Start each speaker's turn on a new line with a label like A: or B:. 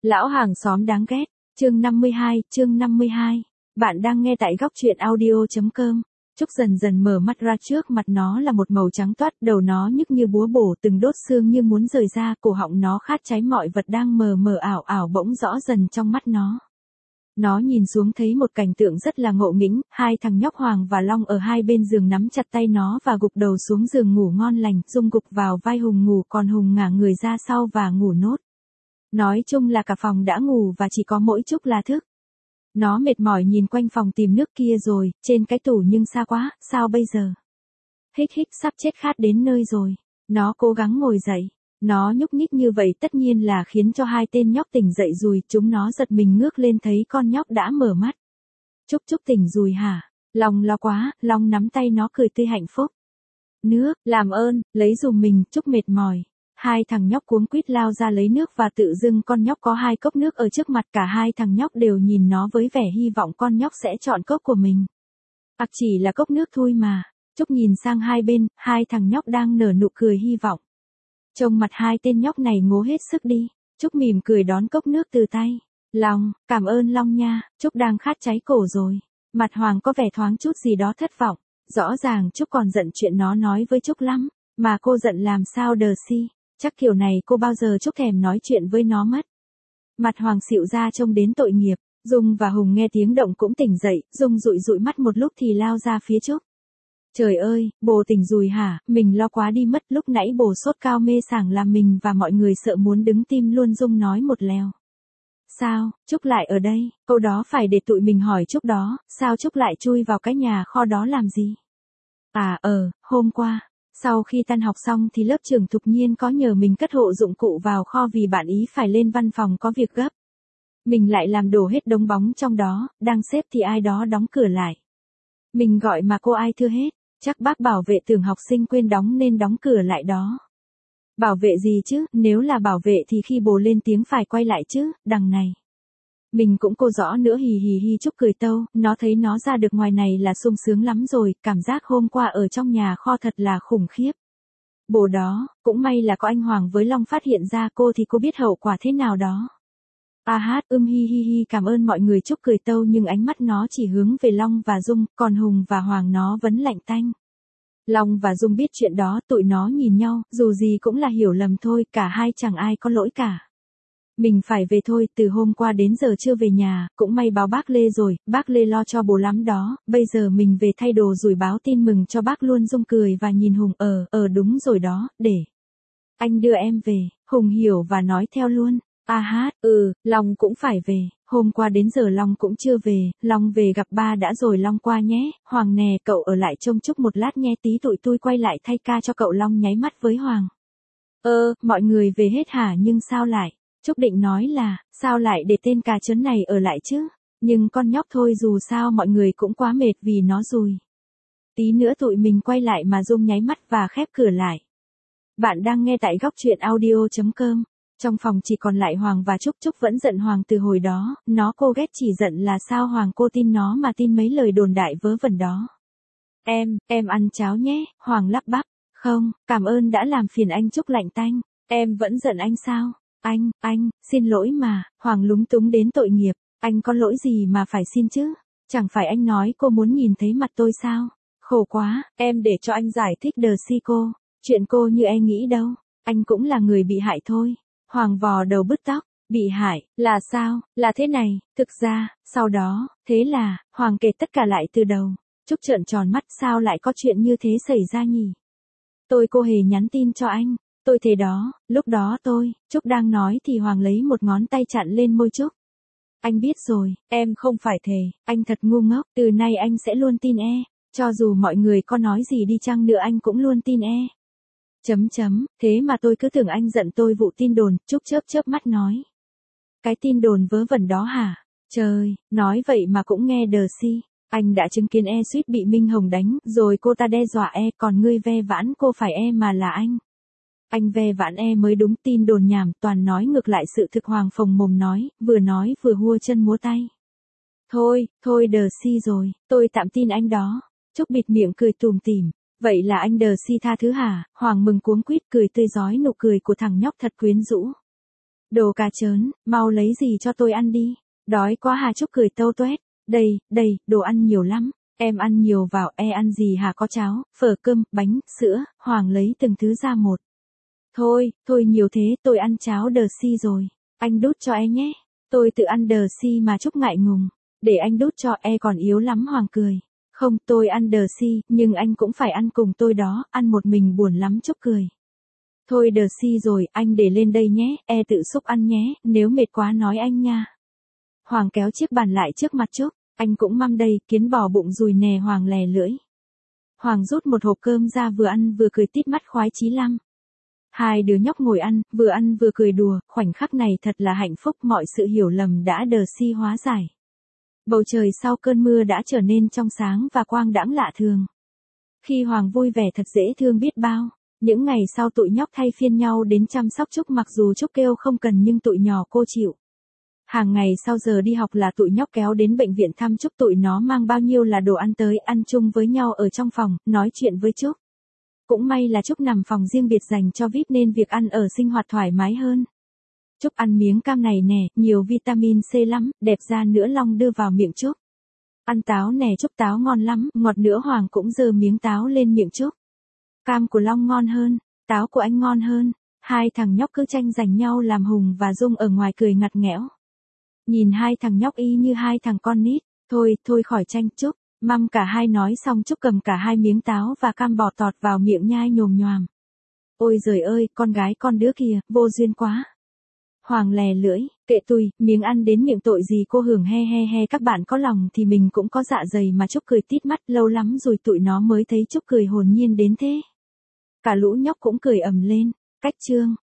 A: Lão hàng xóm đáng ghét, chương 52, bạn đang nghe tại góc truyện audio.com. Trúc dần dần mở mắt ra, trước mặt nó là một màu trắng toát, đầu nó nhức như búa bổ, từng đốt xương như muốn rời ra, cổ họng nó khát cháy, mọi vật đang mờ mờ ảo ảo bỗng rõ dần trong mắt nó. Nó nhìn xuống thấy một cảnh tượng rất là ngộ nghĩnh, hai thằng nhóc Hoàng và Long ở hai bên giường nắm chặt tay nó và gục đầu xuống giường ngủ ngon lành, Dung gục vào vai Hùng ngủ, còn Hùng ngả người ra sau và ngủ nốt. Nói chung là cả phòng đã ngủ và chỉ có mỗi Trúc là thức. Nó mệt mỏi nhìn quanh phòng tìm nước kia rồi, trên cái tủ nhưng xa quá, sao bây giờ? Hích hích, sắp chết khát đến nơi rồi. Nó cố gắng ngồi dậy. Nó nhúc nhích như vậy tất nhiên là khiến cho hai tên nhóc tỉnh dậy rồi, chúng nó giật mình ngước lên thấy con nhóc đã mở mắt. Trúc tỉnh rồi hả? Long lo quá, Long nắm tay nó cười tươi hạnh phúc. Nước, làm ơn, lấy giùm mình, Trúc mệt mỏi. Hai thằng nhóc cuống quýt lao ra lấy nước và tự dưng con nhóc có hai cốc nước ở trước mặt, cả hai thằng nhóc đều nhìn nó với vẻ hy vọng con nhóc sẽ chọn cốc của mình. Chỉ là cốc nước thôi mà. Trúc nhìn sang hai bên, hai thằng nhóc đang nở nụ cười hy vọng. Trông mặt hai tên nhóc này ngố hết sức đi. Trúc mỉm cười đón cốc nước từ tay. Long, cảm ơn Long nha, Trúc đang khát cháy cổ rồi. Mặt Hoàng có vẻ thoáng chút gì đó thất vọng. Rõ ràng Trúc còn giận chuyện nó nói với Trúc lắm. Mà cô giận làm sao Đờ-si? Chắc kiểu này cô bao giờ Trúc thèm nói chuyện với nó mất. Mặt Hoàng xịu ra trông đến tội nghiệp. Dung và Hùng nghe tiếng động cũng tỉnh dậy, Dung dụi dụi mắt một lúc thì lao ra phía Trúc. Trời ơi, bồ tỉnh rồi hả, mình lo quá đi mất, lúc nãy bồ sốt cao mê sảng làm mình và mọi người sợ muốn đứng tim luôn. Dung nói một lèo. Sao, Trúc lại ở đây, câu đó phải để tụi mình hỏi Trúc đó, sao Trúc lại chui vào cái nhà kho đó làm gì? Hôm qua. Sau khi tan học xong thì lớp trưởng Thục Nhiên có nhờ mình cất hộ dụng cụ vào kho vì bạn ý phải lên văn phòng có việc gấp. Mình lại làm đổ hết đống bóng trong đó, đang xếp thì ai đó đóng cửa lại. Mình gọi mà cô ai thưa hết, chắc bác bảo vệ tưởng học sinh quên đóng nên đóng cửa lại đó. Bảo vệ gì chứ, nếu là bảo vệ thì khi bồ lên tiếng phải quay lại chứ, đằng này. Mình cũng cô rõ nữa, hì hì hì. Trúc cười tâu, nó thấy nó ra được ngoài này là sung sướng lắm rồi, cảm giác hôm qua ở trong nhà kho thật là khủng khiếp. Bồ đó, cũng may là có anh Hoàng với Long phát hiện ra cô thì cô biết hậu quả thế nào đó. Hi hi hi, cảm ơn mọi người. Trúc cười tâu nhưng ánh mắt nó chỉ hướng về Long và Dung, còn Hùng và Hoàng nó vẫn lạnh tanh. Long và Dung biết chuyện đó, tụi nó nhìn nhau, dù gì cũng là hiểu lầm thôi, cả hai chẳng ai có lỗi cả. Mình phải về thôi, từ hôm qua đến giờ chưa về nhà, cũng may báo bác Lê rồi, bác Lê lo cho bố lắm đó, bây giờ mình về thay đồ rồi báo tin mừng cho bác luôn. Dung cười và nhìn Hùng, đúng rồi đó, để anh đưa em về. Hùng hiểu và nói theo luôn. Long cũng phải về, hôm qua đến giờ Long cũng chưa về, Long về gặp ba đã rồi. Long qua nhé, Hoàng nè, cậu ở lại trông Trúc một lát nhé, tí tụi tôi quay lại thay ca cho cậu. Long nháy mắt với Hoàng. Mọi người về hết hả, nhưng sao lại? Trúc định nói là, sao lại để tên cà chớn này ở lại chứ? Nhưng con nhóc thôi, dù sao mọi người cũng quá mệt vì nó rồi. Tí nữa tụi mình quay lại mà. Dung nháy mắt và khép cửa lại. Bạn đang nghe tại góc truyện audio.com. Trong phòng chỉ còn lại Hoàng và Trúc. Trúc vẫn giận Hoàng từ hồi đó, cô ghét chỉ giận là sao Hoàng cô tin nó mà tin mấy lời đồn đại vớ vẩn đó. Em ăn cháo nhé, Hoàng lắp bắp. Không, cảm ơn đã làm phiền anh. Trúc lạnh tanh. Em vẫn giận anh sao? Anh, xin lỗi mà. Hoàng lúng túng đến tội nghiệp. Anh có lỗi gì mà phải xin chứ? Chẳng phải anh nói cô muốn nhìn thấy mặt tôi sao? Khổ quá, em để cho anh giải thích Đờ-si cô. Chuyện cô như em nghĩ đâu. Anh cũng là người bị hại thôi. Hoàng vò đầu bứt tóc. Bị hại, là sao? Là thế này, thực ra, sau đó, thế là, Hoàng kể tất cả lại từ đầu. Trúc trợn tròn mắt, sao lại có chuyện như thế xảy ra nhỉ? Cô hề nhắn tin cho anh. Tôi thế đó, lúc đó Trúc đang nói thì Hoàng lấy một ngón tay chặn lên môi Trúc. Anh biết rồi, em không phải thề, anh thật ngu ngốc, từ nay anh sẽ luôn tin cho dù mọi người có nói gì đi chăng nữa anh cũng luôn tin Thế mà tôi cứ tưởng anh giận tôi vụ tin đồn. Trúc chớp mắt nói. Cái tin đồn vớ vẩn đó hả? Trời, nói vậy mà cũng nghe Đờ-si. Anh đã chứng kiến suýt bị Minh Hồng đánh, rồi cô ta đe dọa còn ngươi ve vãn cô phải mà là anh. Anh ve vãn mới đúng, tin đồn nhảm, toàn nói ngược lại sự thực. Hoàng phồng mồm nói vừa hua chân múa tay. Thôi Đờ-si rồi, tôi tạm tin anh đó. Trúc bịt miệng cười tùm tìm. Vậy là anh Đờ-si tha thứ hả? Hoàng mừng cuống quýt cười tươi rói, nụ cười của thằng nhóc thật quyến rũ. Đồ cá trớn, mau lấy gì cho tôi ăn đi. Đói quá Hà Trúc cười tâu tuét. Đây, đồ ăn nhiều lắm. Em ăn nhiều vào, ăn gì hả, có cháo, phở, cơm, bánh, sữa. Hoàng lấy từng thứ ra một. Thôi nhiều thế, tôi ăn cháo đờ si rồi. Anh đút cho nhé. Tôi tự ăn đờ si mà Trúc ngại ngùng. Để anh đút cho, còn yếu lắm. Hoàng cười. Không, tôi ăn đờ si, nhưng anh cũng phải ăn cùng tôi đó, ăn một mình buồn lắm. Trúc cười. Thôi đờ si rồi, anh để lên đây nhé, tự xúc ăn nhé, nếu mệt quá nói anh nha. Hoàng kéo chiếc bàn lại trước mặt Trúc, anh cũng măm đây, kiến bò bụng dùi nè. Hoàng lè lưỡi. Hoàng rút một hộp cơm ra vừa ăn vừa cười tít mắt khoái chí lắm. Hai đứa nhóc ngồi ăn vừa cười đùa, khoảnh khắc này thật là hạnh phúc, mọi sự hiểu lầm đã đờ si hóa giải. Bầu trời sau cơn mưa đã trở nên trong sáng và quang đãng lạ thường. Khi Hoàng vui vẻ thật dễ thương biết bao. Những ngày sau tụi nhóc thay phiên nhau đến chăm sóc Trúc, mặc dù Trúc kêu không cần nhưng tụi nhỏ cô chịu. Hàng ngày sau giờ đi học là tụi nhóc kéo đến bệnh viện thăm Trúc, tụi nó mang bao nhiêu là đồ ăn tới, ăn chung với nhau ở trong phòng, nói chuyện với Trúc. Cũng may là Trúc nằm phòng riêng biệt dành cho VIP nên việc ăn ở sinh hoạt thoải mái hơn. Trúc ăn miếng cam này nè, nhiều vitamin C lắm, đẹp da nữa. Long đưa vào miệng Trúc. Ăn táo nè Trúc, táo ngon lắm, ngọt nữa. Hoàng cũng giơ miếng táo lên miệng Trúc. Cam của Long ngon hơn, táo của anh ngon hơn. Hai thằng nhóc cứ tranh giành nhau làm Hùng và Dung ở ngoài cười ngặt nghẽo. Nhìn hai thằng nhóc y như hai thằng con nít. Thôi khỏi tranh Trúc. Măm cả hai nói xong Trúc cầm cả hai miếng táo và cam bò tọt vào miệng nhai nhồm nhoàm. Ôi giời ơi, con gái con đứa kìa, vô duyên quá. Hoàng lè lưỡi, kệ tui, miếng ăn đến miệng tội gì cô hưởng, he, các bạn có lòng thì mình cũng có dạ dày mà. Trúc cười tít mắt, lâu lắm rồi tụi nó mới thấy Trúc cười hồn nhiên đến thế. Cả lũ nhóc cũng cười ầm lên. Cách chương